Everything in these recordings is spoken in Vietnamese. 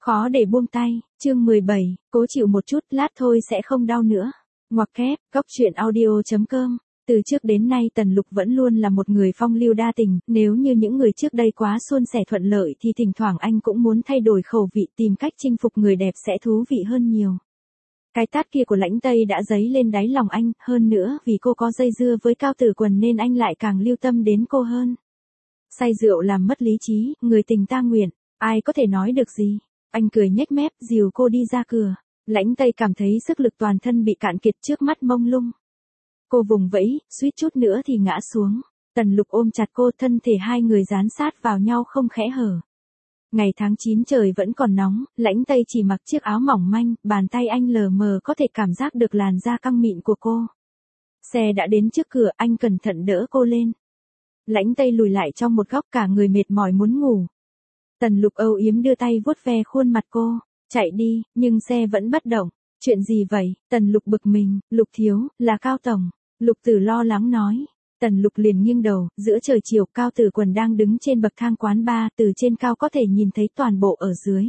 Khó để buông tay, chương 17, cố chịu một chút, lát thôi sẽ không đau nữa. Ngoặc kép, góc truyện audio.com. Từ trước đến nay Tần Lục vẫn luôn là một người phong lưu đa tình, nếu như những người trước đây quá suôn sẻ thuận lợi thì thỉnh thoảng anh cũng muốn thay đổi khẩu vị, tìm cách chinh phục người đẹp sẽ thú vị hơn nhiều. Cái tát kia của Lãnh Tây đã dấy lên đáy lòng anh, hơn nữa vì cô có dây dưa với Cao Tử Quần nên anh lại càng lưu tâm đến cô hơn. Say rượu làm mất lý trí, người tình ta nguyện, ai có thể nói được gì. Anh cười nhếch mép, dìu cô đi ra cửa. Lãnh Tây cảm thấy sức lực toàn thân bị cạn kiệt, trước mắt mông lung. Cô vùng vẫy, suýt chút nữa thì ngã xuống. Tần Lục ôm chặt cô, thân thể hai người dán sát vào nhau không khẽ hở. Ngày tháng 9 trời vẫn còn nóng, Lãnh Tây chỉ mặc chiếc áo mỏng manh, bàn tay anh lờ mờ có thể cảm giác được làn da căng mịn của cô. Xe đã đến trước cửa, anh cẩn thận đỡ cô lên. Lãnh Tây lùi lại trong một góc, cả người mệt mỏi muốn ngủ. Tần Lục âu yếm đưa tay vuốt ve khuôn mặt cô, chạy đi, nhưng xe vẫn bất động. Chuyện gì vậy? Tần Lục bực mình, Lục thiếu, là Cao Tổng. Lục Tử lo lắng nói. Tần Lục liền nghiêng đầu, giữa trời chiều Cao Tử Quần đang đứng trên bậc thang quán bar, từ trên cao có thể nhìn thấy toàn bộ ở dưới.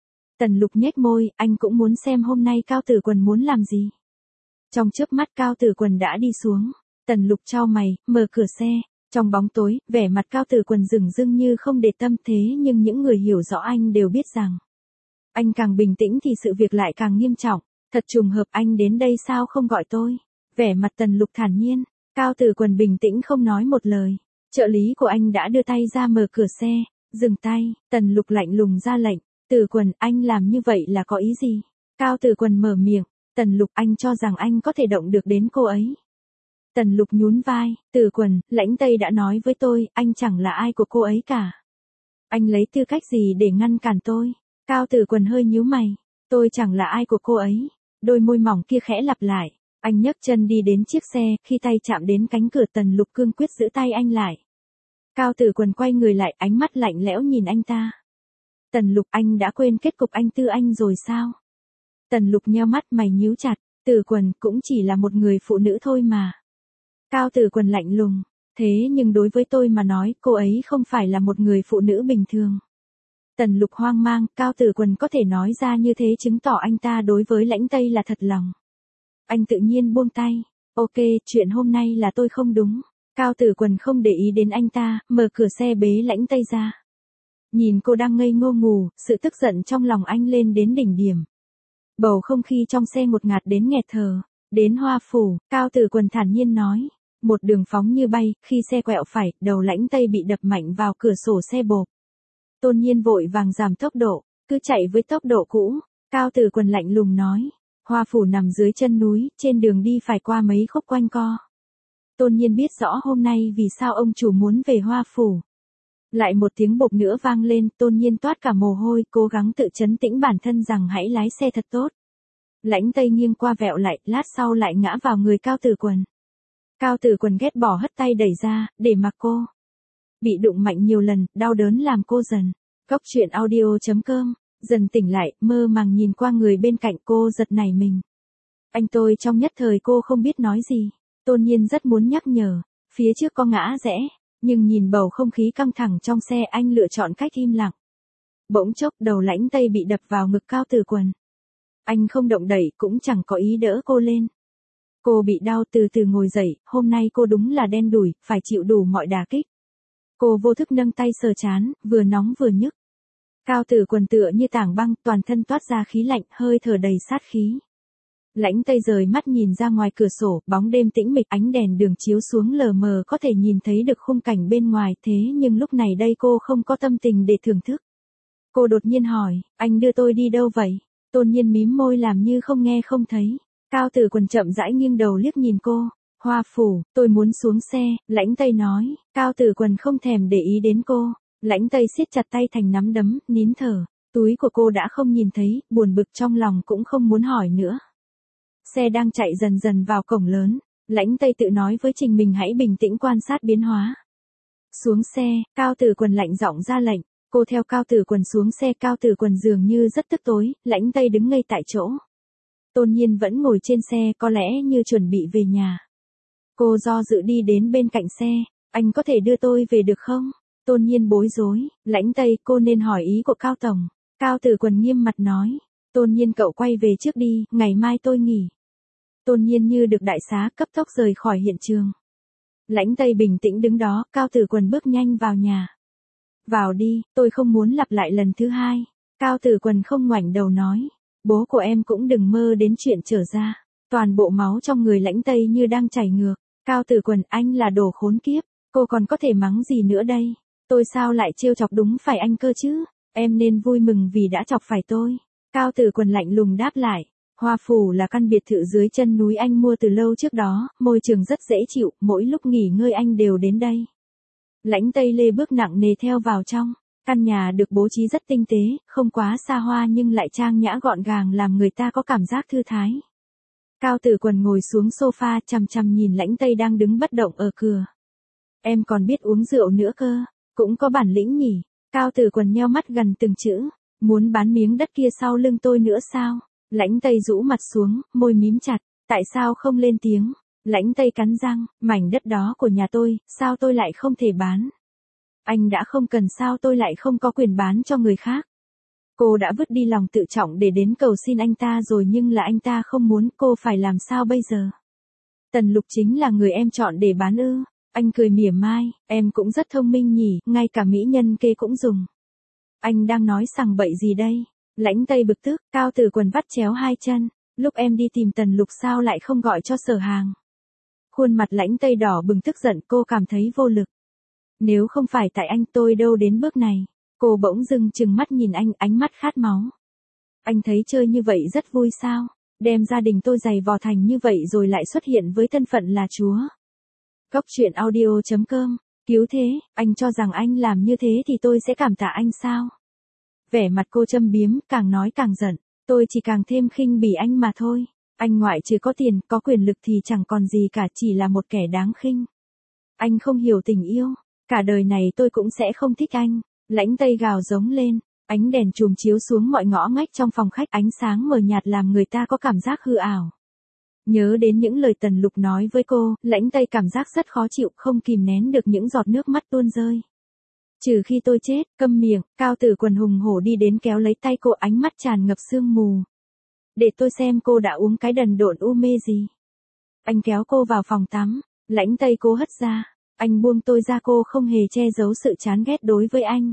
Tần Lục nhếch môi, anh cũng muốn xem hôm nay Cao Tử Quần muốn làm gì. Trong chớp mắt Cao Tử Quần đã đi xuống. Tần Lục chau mày, mở cửa xe. Trong bóng tối, vẻ mặt Cao Tử Quần dửng dưng như không để tâm, thế nhưng những người hiểu rõ anh đều biết rằng anh càng bình tĩnh thì sự việc lại càng nghiêm trọng. Thật trùng hợp, anh đến đây sao không gọi tôi? Vẻ mặt Tần Lục thản nhiên. Cao Tử Quần bình tĩnh không nói một lời. Trợ lý của anh đã đưa tay ra mở cửa xe. Dừng tay, Tần Lục lạnh lùng ra lệnh. Tử Quần, anh làm như vậy là có ý gì? Cao Tử Quần mở miệng. Tần Lục, anh cho rằng anh có thể động được đến cô ấy. Tần Lục nhún vai, Tử Quần, Lãnh Tây đã nói với tôi, anh chẳng là ai của cô ấy cả. Anh lấy tư cách gì để ngăn cản tôi? Cao Tử Quần hơi nhíu mày, tôi chẳng là ai của cô ấy. Đôi môi mỏng kia khẽ lặp lại, anh nhấc chân đi đến chiếc xe, khi tay chạm đến cánh cửa Tần Lục cương quyết giữ tay anh lại. Cao Tử Quần quay người lại, ánh mắt lạnh lẽo nhìn anh ta. Tần Lục, anh đã quên kết cục anh Tư Anh rồi sao? Tần Lục nheo mắt, mày nhíu chặt, Tử Quần cũng chỉ là một người phụ nữ thôi mà. Cao Tử Quần lạnh lùng, thế nhưng đối với tôi mà nói, cô ấy không phải là một người phụ nữ bình thường. Tần Lục hoang mang, Cao Tử Quần có thể nói ra như thế chứng tỏ anh ta đối với Lãnh Tây là thật lòng. Anh tự nhiên buông tay, ok, chuyện hôm nay là tôi không đúng. Cao Tử Quần không để ý đến anh ta, mở cửa xe bế Lãnh Tây ra. Nhìn cô đang ngây ngô ngủ, sự tức giận trong lòng anh lên đến đỉnh điểm. Bầu không khí trong xe ngột ngạt đến nghẹt thở. Đến Hoa Phủ, Cao Tử Quần thản nhiên nói. Một đường phóng như bay, khi xe quẹo phải, đầu Lãnh Tây bị đập mạnh vào cửa sổ xe bộp. Tôn Nhiên vội vàng giảm tốc độ, cứ chạy với tốc độ cũ. Cao Tử Quần lạnh lùng nói. Hoa Phủ nằm dưới chân núi, trên đường đi phải qua mấy khúc quanh co. Tôn Nhiên biết rõ hôm nay vì sao ông chủ muốn về Hoa Phủ. Lại một tiếng bộp nữa vang lên, Tôn Nhiên toát cả mồ hôi, cố gắng tự trấn tĩnh bản thân rằng hãy lái xe thật tốt. Lãnh Tây nghiêng qua vẹo lại, lát sau lại ngã vào người Cao Tử Quần. Cao Tử Quần ghét bỏ hất tay đẩy ra, để mặc cô. Bị đụng mạnh nhiều lần, đau đớn làm cô dần. Góc truyện audio.com, dần tỉnh lại, mơ màng nhìn qua người bên cạnh, cô giật nảy mình. Anh tôi trong nhất thời cô không biết nói gì. Tôn Nhiên rất muốn nhắc nhở, phía trước có ngã rẽ, nhưng nhìn bầu không khí căng thẳng trong xe anh lựa chọn cách im lặng. Bỗng chốc đầu Lãnh Tây bị đập vào ngực Cao Tử Quần. Anh không động đẩy, cũng chẳng có ý đỡ cô lên. Cô bị đau từ từ ngồi dậy, hôm nay cô đúng là đen đủi, phải chịu đủ mọi đả kích. Cô vô thức nâng tay sờ trán, vừa nóng vừa nhức. Cao Tử Quần tựa như tảng băng, toàn thân toát ra khí lạnh, hơi thở đầy sát khí. Lãnh Tây rời mắt nhìn ra ngoài cửa sổ, bóng đêm tĩnh mịch, ánh đèn đường chiếu xuống lờ mờ có thể nhìn thấy được khung cảnh bên ngoài, thế nhưng lúc này đây cô không có tâm tình để thưởng thức. Cô đột nhiên hỏi, anh đưa tôi đi đâu vậy? Tôn Nhiên mím môi làm như không nghe không thấy. Cao Tử Quần chậm rãi nghiêng đầu liếc nhìn cô. Hoa Phủ, tôi muốn xuống xe, Lãnh Tây nói. Cao Tử Quần không thèm để ý đến cô. Lãnh Tây siết chặt tay thành nắm đấm, nín thở. Túi của cô đã không nhìn thấy, buồn bực trong lòng cũng không muốn hỏi nữa. Xe đang chạy dần dần vào cổng lớn. Lãnh Tây tự nói với chính mình hãy bình tĩnh quan sát biến hóa. Xuống xe, Cao Tử Quần lạnh giọng ra lệnh. Cô theo Cao Tử Quần xuống xe, Cao Tử Quần dường như rất tức tối, Lãnh Tây đứng ngây tại chỗ. Tôn Nhiên vẫn ngồi trên xe, có lẽ như chuẩn bị về nhà. Cô do dự đi đến bên cạnh xe, anh có thể đưa tôi về được không? Tôn Nhiên bối rối, Lãnh Tây, cô nên hỏi ý của Cao Tổng. Cao Tử Quần nghiêm mặt nói. Tôn Nhiên cậu quay về trước đi, ngày mai tôi nghỉ. Tôn Nhiên như được đại xá cấp tốc rời khỏi hiện trường. Lãnh Tây bình tĩnh đứng đó, Cao Tử Quần bước nhanh vào nhà. Vào đi, tôi không muốn lặp lại lần thứ hai. Cao Tử Quần không ngoảnh đầu nói. Bố của em cũng đừng mơ đến chuyện trở ra. Toàn bộ máu trong người Lãnh Tây như đang chảy ngược. Cao Tử Quần, anh là đồ khốn kiếp. Cô còn có thể mắng gì nữa đây? Tôi sao lại trêu chọc đúng phải anh cơ chứ? Em nên vui mừng vì đã chọc phải tôi. Cao Tử Quần lạnh lùng đáp lại. Hoa Phủ là căn biệt thự dưới chân núi anh mua từ lâu trước đó, môi trường rất dễ chịu, mỗi lúc nghỉ ngơi anh đều đến đây. Lãnh Tây lê bước nặng nề theo vào trong. Căn nhà được bố trí rất tinh tế, không quá xa hoa nhưng lại trang nhã gọn gàng làm người ta có cảm giác thư thái. Cao Tử Quần ngồi xuống sofa chằm chằm nhìn Lãnh Tây đang đứng bất động ở cửa. Em còn biết uống rượu nữa cơ, cũng có bản lĩnh nhỉ. Cao Tử Quần nheo mắt gần từng chữ. Muốn bán miếng đất kia sau lưng tôi nữa sao? Lãnh Tây rũ mặt xuống, môi mím chặt. Tại sao không lên tiếng? Lãnh Tây cắn răng, mảnh đất đó của nhà tôi, sao tôi lại không thể bán? Anh đã không cần sao tôi lại không có quyền bán cho người khác? Cô đã vứt đi lòng tự trọng để đến cầu xin anh ta rồi nhưng là anh ta không muốn, cô phải làm sao bây giờ? Tần Lục chính là người em chọn để bán ư? Anh cười mỉa mai, em cũng rất thông minh nhỉ, ngay cả mỹ nhân kê cũng dùng. Anh đang nói sằng bậy gì đây? Lãnh Tây bực tức, Cao Tử Quần vắt chéo hai chân. Lúc em đi tìm Tần Lục sao lại không gọi cho Sở Hàng? Khuôn mặt Lãnh Tây đỏ bừng tức giận, cô cảm thấy vô lực. Nếu không phải tại anh tôi đâu đến bước này. Cô bỗng dưng trừng mắt nhìn anh, ánh mắt khát máu. Anh thấy chơi như vậy rất vui sao? Đem gia đình tôi giày vò thành như vậy rồi lại xuất hiện với thân phận là chúa. Góc truyện audio.com. Cứu thế, anh cho rằng anh làm như thế thì tôi sẽ cảm tạ anh sao? Vẻ mặt cô châm biếm, càng nói càng giận. Tôi chỉ càng thêm khinh bỉ anh mà thôi. Anh ngoại trừ có tiền, có quyền lực thì chẳng còn gì cả, chỉ là một kẻ đáng khinh. Anh không hiểu tình yêu. Cả đời này tôi cũng sẽ không thích anh. Lãnh Tây gào giống lên. Ánh đèn chùm chiếu xuống mọi ngõ ngách trong phòng khách, ánh sáng mờ nhạt làm người ta có cảm giác hư ảo. Nhớ đến những lời Tần Lục nói với cô, Lãnh Tây cảm giác rất khó chịu, không kìm nén được những giọt nước mắt tuôn rơi. Trừ khi tôi chết, câm miệng. Cao Tử Quần hùng hổ đi đến kéo lấy tay cô, ánh mắt tràn ngập sương mù. Để tôi xem cô đã uống cái đần độn u mê gì. Anh kéo cô vào phòng tắm. Lãnh Tây cô hất ra. Anh buông tôi ra, cô không hề che giấu sự chán ghét đối với anh.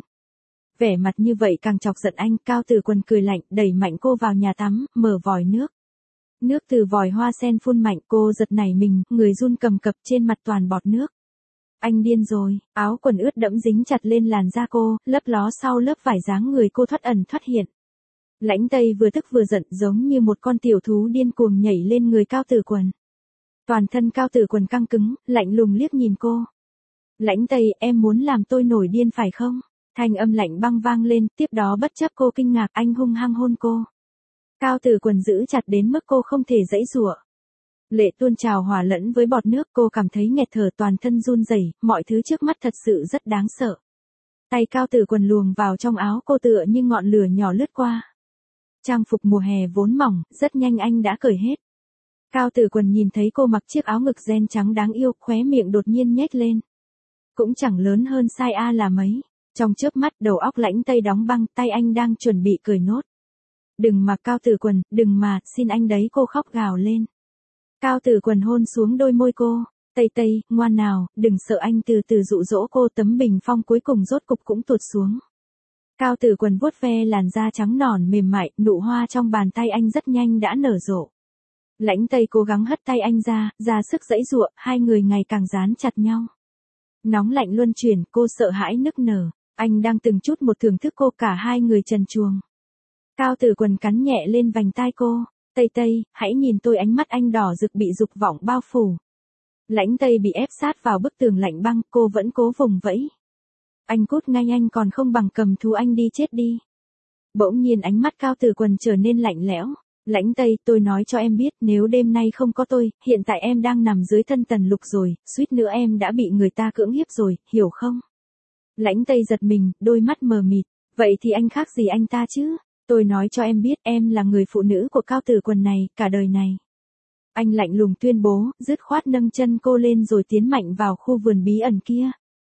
Vẻ mặt như vậy càng chọc giận anh. Cao Tử Quần cười lạnh, đẩy mạnh cô vào nhà tắm, mở vòi nước. Nước từ vòi hoa sen phun mạnh, cô giật nảy mình, người run cầm cập, trên mặt toàn bọt nước. Anh điên rồi, áo quần ướt đẫm dính chặt lên làn da cô, lấp ló sau lớp vải dáng người cô thoát ẩn thoát hiện. Lãnh Tây vừa tức vừa giận, giống như một con tiểu thú điên cuồng nhảy lên người Cao Tử Quần. Toàn thân Cao Tử Quần căng cứng, lạnh lùng liếc nhìn cô. Lãnh Tây, em muốn làm tôi nổi điên phải không? Thanh âm lạnh băng vang lên, tiếp đó bất chấp cô kinh ngạc, anh hung hăng hôn cô. Cao Tử Quần giữ chặt đến mức cô không thể giãy giụa. Lệ tuôn trào hòa lẫn với bọt nước, cô cảm thấy nghẹt thở, toàn thân run rẩy, mọi thứ trước mắt thật sự rất đáng sợ. Tay Cao Tử Quần luồn vào trong áo cô tựa như ngọn lửa nhỏ lướt qua. Trang phục mùa hè vốn mỏng, rất nhanh anh đã cởi hết. Cao Tử Quần nhìn thấy cô mặc chiếc áo ngực ren trắng đáng yêu, khóe miệng đột nhiên nhếch lên. Cũng chẳng lớn hơn size A là mấy. Trong chớp mắt đầu óc Lãnh Tây đóng băng, tay anh đang chuẩn bị cởi nốt. Đừng mà Cao Tử Quần, đừng mà, xin anh đấy, cô khóc gào lên. Cao Tử Quần hôn xuống đôi môi cô. Tây Tây, ngoan nào, đừng sợ, anh từ từ dụ dỗ cô. Tấm bình phong cuối cùng rốt cục cũng tuột xuống. Cao Tử Quần vuốt ve làn da trắng nõn mềm mại, nụ hoa trong bàn tay anh rất nhanh đã nở rộ. Lãnh Tây cố gắng hất tay anh ra sức giãy giụa, hai người ngày càng dán chặt nhau. Nóng lạnh luân chuyển, cô sợ hãi nức nở. Anh đang từng chút một thưởng thức cô, cả hai người trần truồng. Cao Tử Quần cắn nhẹ lên vành tai cô. Tây Tây, hãy nhìn tôi, ánh mắt anh đỏ rực bị dục vọng bao phủ. Lãnh Tây bị ép sát vào bức tường lạnh băng, cô vẫn cố vùng vẫy. Anh cút ngay, anh còn không bằng cầm thú, anh đi chết đi. Bỗng nhiên ánh mắt Cao Tử Quần trở nên lạnh lẽo. Lãnh Tây, tôi nói cho em biết, nếu đêm nay không có tôi, hiện tại em đang nằm dưới thân Tần Lục rồi, suýt nữa em đã bị người ta cưỡng hiếp rồi, hiểu không? Lãnh Tây giật mình, đôi mắt mờ mịt. Vậy thì anh khác gì anh ta chứ? Tôi nói cho em biết, em là người phụ nữ của Cao Tử Quần này, cả đời này. Anh lạnh lùng tuyên bố, dứt khoát nâng chân cô lên rồi tiến mạnh vào khu vườn bí ẩn kia.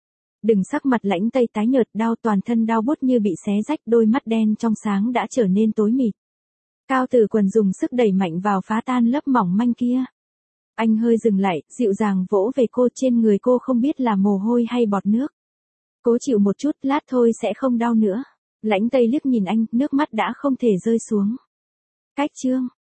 Đừng, sắc mặt Lãnh Tây tái nhợt, đau, toàn thân đau buốt như bị xé rách, đôi mắt đen trong sáng đã trở nên tối mịt. Cao Tử Quần dùng sức đẩy mạnh vào phá tan lớp mỏng manh kia. Anh hơi dừng lại, dịu dàng vỗ về cô, trên người cô không biết là mồ hôi hay bọt nước. Cố chịu một chút, lát thôi sẽ không đau nữa. Lãnh Tây liếc nhìn anh, nước mắt đã không thể rơi xuống. Cách chương